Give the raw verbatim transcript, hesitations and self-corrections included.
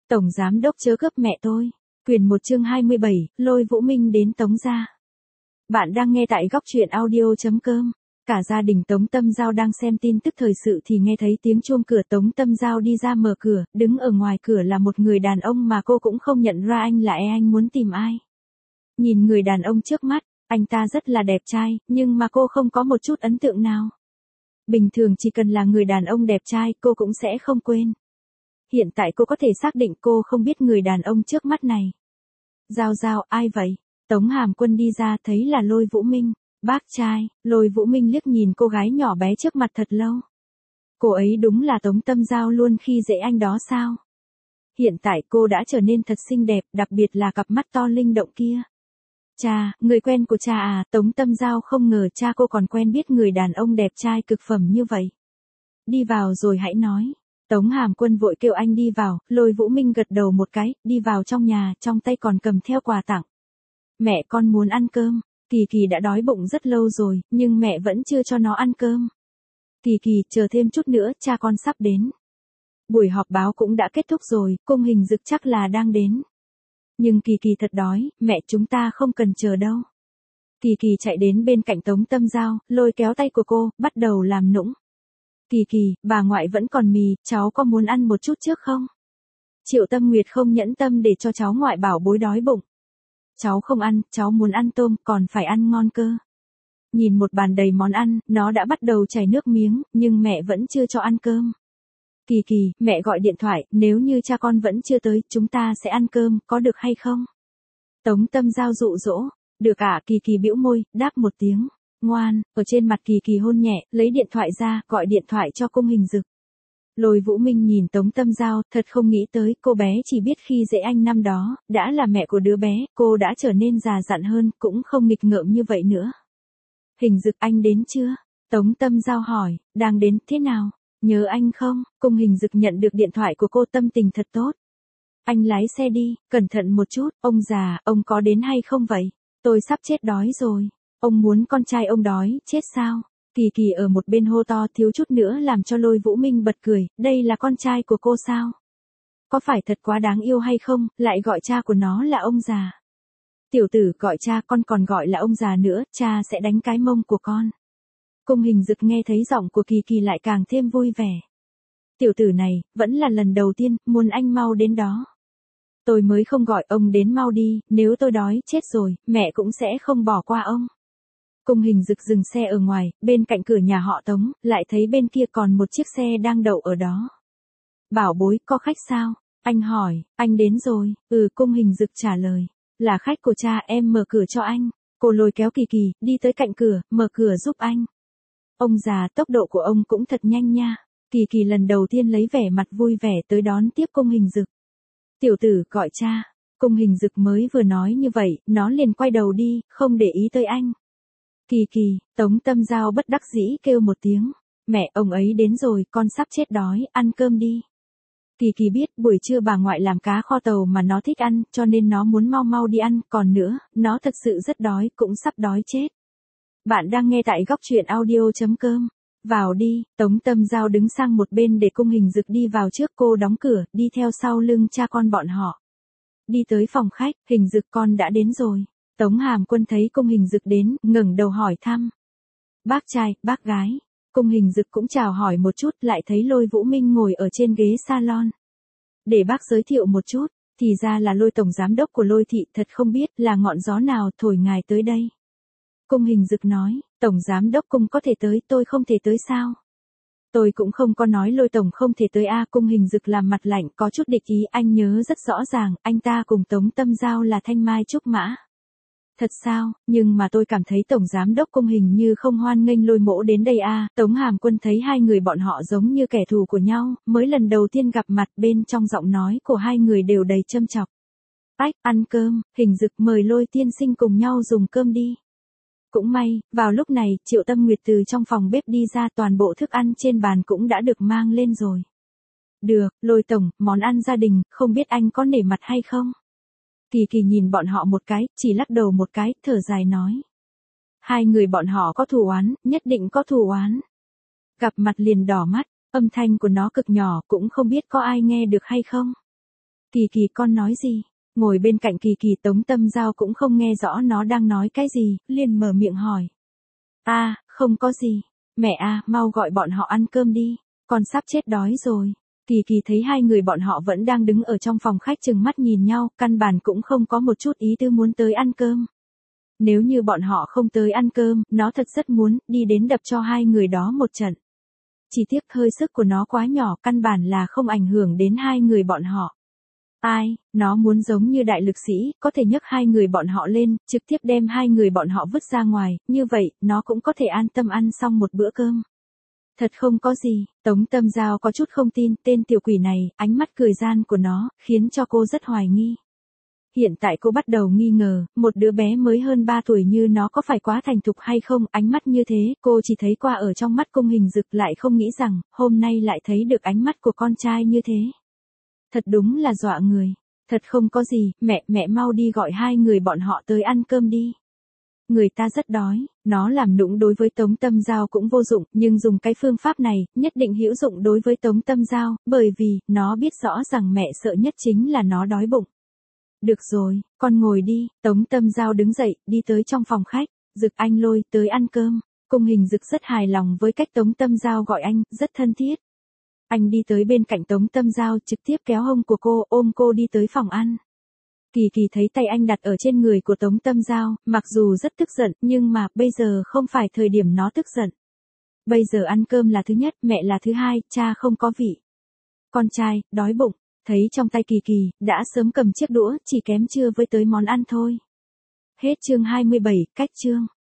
Tổng giám đốc chớ cướp mẹ tôi. Quyền một chương hai mươi bảy, Lôi Vũ Minh đến Tống gia. Bạn đang nghe tại góc truyện audio.com. Cả gia đình Tống Tâm Giao đang xem tin tức thời sự thì nghe thấy tiếng chuông cửa. Tống Tâm Giao đi ra mở cửa, đứng ở ngoài cửa là một người đàn ông mà cô cũng không nhận ra anh là e anh muốn tìm ai. Nhìn người đàn ông trước mắt, anh ta rất là đẹp trai, nhưng mà cô không có một chút ấn tượng nào. Bình thường chỉ cần là người đàn ông đẹp trai cô cũng sẽ không quên. Hiện tại cô có thể xác định cô không biết người đàn ông trước mắt này. Giao Giao, ai vậy? Tống Hàm Quân đi ra thấy là Lôi Vũ Minh. Bác trai. Lôi Vũ Minh liếc nhìn cô gái nhỏ bé trước mặt thật lâu. Cô ấy đúng là Tống Tâm Giao luôn khi dễ anh đó sao? Hiện tại cô đã trở nên thật xinh đẹp, đặc biệt là cặp mắt to linh động kia. Cha, người quen của cha à? Tống Tâm Giao không ngờ cha cô còn quen biết người đàn ông đẹp trai cực phẩm như vậy. Đi vào rồi hãy nói. Tống Hàm Quân vội kêu anh đi vào, Lôi Vũ Minh gật đầu một cái, đi vào trong nhà, trong tay còn cầm theo quà tặng. Mẹ con muốn ăn cơm. Kỳ Kỳ đã đói bụng rất lâu rồi, nhưng mẹ vẫn chưa cho nó ăn cơm. Kỳ Kỳ, chờ thêm chút nữa, cha con sắp đến. Buổi họp báo cũng đã kết thúc rồi, Cung Hình Dực chắc là đang đến. Nhưng Kỳ Kỳ thật đói, mẹ chúng ta không cần chờ đâu. Kỳ Kỳ chạy đến bên cạnh Tống Tâm Giao, lôi kéo tay của cô, bắt đầu làm nũng. Kỳ Kỳ, bà ngoại vẫn còn mì, cháu có muốn ăn một chút trước không? Triệu Tâm Nguyệt không nhẫn tâm để cho cháu ngoại bảo bối đói bụng. Cháu không ăn, cháu muốn ăn tôm, còn phải ăn ngon cơ. Nhìn một bàn đầy món ăn, nó đã bắt đầu chảy nước miếng, nhưng mẹ vẫn chưa cho ăn cơm. Kỳ Kỳ, mẹ gọi điện thoại, nếu như cha con vẫn chưa tới, chúng ta sẽ ăn cơm, có được hay không? Tống Tâm Giao dụ dỗ. Được ạ. Kỳ Kỳ bĩu môi, đáp một tiếng. Ngoan. Ở trên mặt Kỳ Kỳ hôn nhẹ, lấy điện thoại ra, gọi điện thoại cho Cung Hình Dực. Lôi Vũ Minh nhìn Tống Tâm Giao, thật không nghĩ tới, cô bé chỉ biết khi dễ anh năm đó, đã là mẹ của đứa bé, cô đã trở nên già dặn hơn, cũng không nghịch ngợm như vậy nữa. Hình Dực, anh đến chưa? Tống Tâm Giao hỏi. Đang đến. Thế nào? Nhớ anh không? Cung Hình Dực nhận được điện thoại của cô, tâm tình thật tốt. Anh lái xe đi, cẩn thận một chút. Ông già, ông có đến hay không vậy? Tôi sắp chết đói rồi. Ông muốn con trai ông đói chết sao? Kỳ Kỳ ở một bên hô to, thiếu chút nữa làm cho Lôi Vũ Minh bật cười. Đây là con trai của cô sao? Có phải thật quá đáng yêu hay không, lại gọi cha của nó là ông già? Tiểu tử, gọi cha con còn gọi là ông già nữa, cha sẽ đánh cái mông của con. Cung Hình Dực nghe thấy giọng của Kỳ Kỳ lại càng thêm vui vẻ. Tiểu tử này, vẫn là lần đầu tiên, muốn anh mau đến đó. Tôi mới không gọi ông đến mau đi, nếu tôi đói chết rồi, mẹ cũng sẽ không bỏ qua ông. Cung Hình Dực dừng xe ở ngoài, bên cạnh cửa nhà họ Tống, lại thấy bên kia còn một chiếc xe đang đậu ở đó. Bảo bối, có khách sao? Anh hỏi. Anh đến rồi. Ừ, Cung Hình Dực trả lời. Là khách của cha, em mở cửa cho anh. Cô lôi kéo Kỳ Kỳ, đi tới cạnh cửa, mở cửa giúp anh. Ông già, tốc độ của ông cũng thật nhanh nha. Kỳ Kỳ lần đầu tiên lấy vẻ mặt vui vẻ tới đón tiếp Cung Hình Dực. Tiểu tử, gọi cha. Cung Hình Dực mới vừa nói như vậy, nó liền quay đầu đi, không để ý tới anh. Kỳ Kỳ. Tống Tâm Giao bất đắc dĩ kêu một tiếng. Mẹ, ông ấy đến rồi, con sắp chết đói, ăn cơm đi. Kỳ Kỳ biết buổi trưa bà ngoại làm cá kho tàu mà nó thích ăn, cho nên nó muốn mau mau đi ăn, còn nữa, nó thật sự rất đói, cũng sắp đói chết. Bạn đang nghe tại góc truyện audio.com. Vào đi. Tống Tâm Giao đứng sang một bên để Cung Hình Dực đi vào trước, cô đóng cửa, đi theo sau lưng cha con bọn họ. Đi tới phòng khách, Hình Dực con đã đến rồi. Tống Hàm Quân thấy Cung Hình Dực đến, ngẩng đầu hỏi thăm. Bác trai, bác gái. Cung Hình Dực cũng chào hỏi một chút, lại thấy Lôi Vũ Minh ngồi ở trên ghế salon. Để bác giới thiệu một chút, thì ra là Lôi tổng giám đốc của Lôi thị, thật không biết là ngọn gió nào thổi ngài tới đây. Cung Hình Dực nói, tổng giám đốc Cung có thể tới, tôi không thể tới sao? Tôi cũng không có nói Lôi tổng không thể tới a. Cung Hình Dực làm mặt lạnh, có chút địch ý, anh nhớ rất rõ ràng, anh ta cùng Tống Tâm Giao là thanh mai trúc mã. Thật sao? Nhưng mà tôi cảm thấy tổng giám đốc Cung hình như không hoan nghênh Lôi mỗ đến đây a. Tống Hàm Quân thấy hai người bọn họ giống như kẻ thù của nhau, mới lần đầu tiên gặp mặt, bên trong giọng nói của hai người đều đầy châm chọc. Ách, ăn cơm. Hình Dực, mời Lôi tiên sinh cùng nhau dùng cơm đi. Cũng may, vào lúc này, Triệu Tâm Nguyệt từ trong phòng bếp đi ra, toàn bộ thức ăn trên bàn cũng đã được mang lên rồi. Được, Lôi tổng, món ăn gia đình, không biết anh có nể mặt hay không? Kỳ Kỳ nhìn bọn họ một cái, chỉ lắc đầu một cái, thở dài nói. Hai người bọn họ có thù oán, nhất định có thù oán. Gặp mặt liền đỏ mắt, âm thanh của nó cực nhỏ, cũng không biết có ai nghe được hay không. Kỳ Kỳ con nói gì? Ngồi bên cạnh Kỳ Kỳ Tống Tâm Giao cũng không nghe rõ nó đang nói cái gì, liền mở miệng hỏi. À, không có gì. Mẹ à, mau gọi bọn họ ăn cơm đi, con sắp chết đói rồi. Kỳ Kỳ thấy hai người bọn họ vẫn đang đứng ở trong phòng khách chừng mắt nhìn nhau, căn bản cũng không có một chút ý tư muốn tới ăn cơm. Nếu như bọn họ không tới ăn cơm, nó thật rất muốn đi đến đập cho hai người đó một trận. Chỉ tiếc hơi sức của nó quá nhỏ, căn bản là không ảnh hưởng đến hai người bọn họ. Ai, nó muốn giống như đại lực sĩ, có thể nhấc hai người bọn họ lên, trực tiếp đem hai người bọn họ vứt ra ngoài, như vậy, nó cũng có thể an tâm ăn xong một bữa cơm. Thật không có gì, Tống Tâm Giao có chút không tin, tên tiểu quỷ này, ánh mắt cười gian của nó, khiến cho cô rất hoài nghi. Hiện tại cô bắt đầu nghi ngờ, một đứa bé mới hơn ba tuổi như nó có phải quá thành thục hay không, ánh mắt như thế, cô chỉ thấy qua ở trong mắt Cung Hình Dực, lại không nghĩ rằng, hôm nay lại thấy được ánh mắt của con trai như thế. Thật đúng là dọa người. Thật không có gì, mẹ, mẹ mau đi gọi hai người bọn họ tới ăn cơm đi. Người ta rất đói, nó làm nũng đối với Tống Tâm Giao cũng vô dụng, nhưng dùng cái phương pháp này, nhất định hữu dụng đối với Tống Tâm Giao, bởi vì, nó biết rõ rằng mẹ sợ nhất chính là nó đói bụng. Được rồi, con ngồi đi, Tống Tâm Giao đứng dậy, đi tới trong phòng khách, Dực anh Lôi tới ăn cơm. Cung Hình Dực rất hài lòng với cách Tống Tâm Giao gọi anh, rất thân thiết. Anh đi tới bên cạnh Tống Tâm Giao, trực tiếp kéo hông của cô, ôm cô đi tới phòng ăn. Kỳ Kỳ thấy tay anh đặt ở trên người của Tống Tâm Giao, mặc dù rất tức giận, nhưng mà bây giờ không phải thời điểm nó tức giận. Bây giờ ăn cơm là thứ nhất, mẹ là thứ hai, cha không có vị. Con trai, đói bụng, thấy trong tay Kỳ Kỳ, đã sớm cầm chiếc đũa, chỉ kém chưa với tới món ăn thôi. Hết chương hai mươi bảy, cách chương.